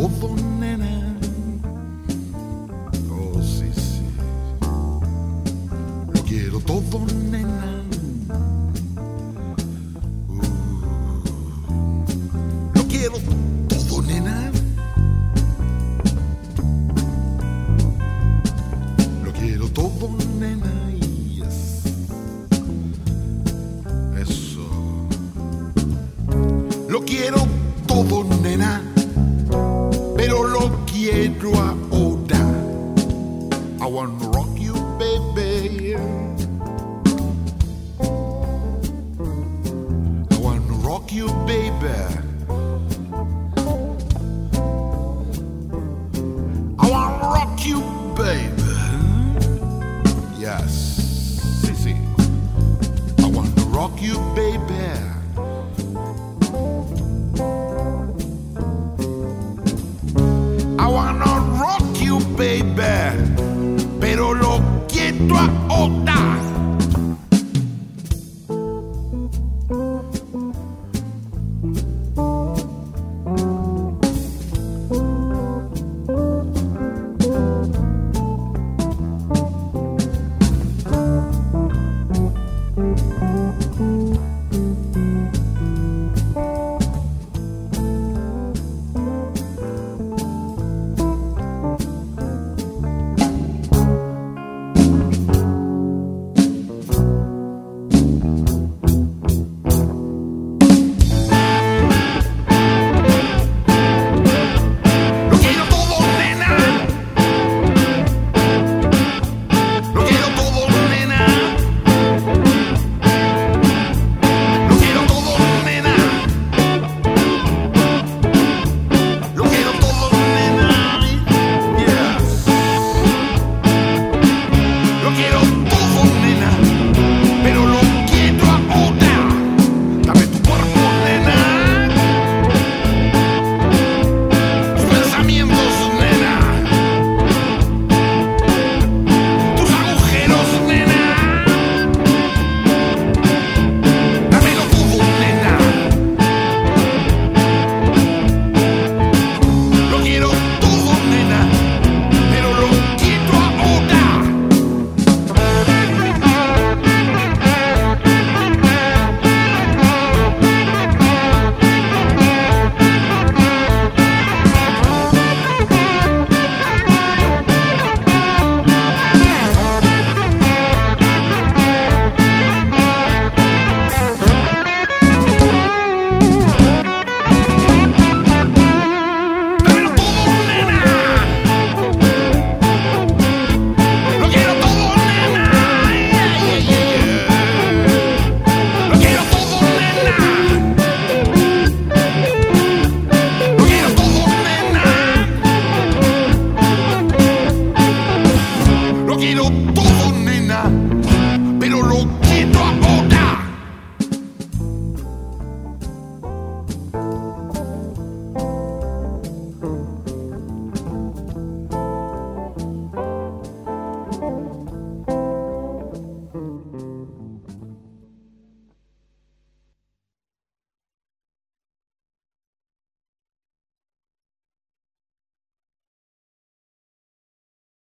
todo, nena. Oh, sí, sí. Lo quiero todo, nena. Lo quiero todo, nena. Lo quiero todo, nena. Yes. Eso. Lo quiero todo, nena, pero lo quiero ahora. I wanna rock you, baby. I wanna rock you, baby. I wanna rock you, baby. Yes, sí, sí. I wanna rock you, baby.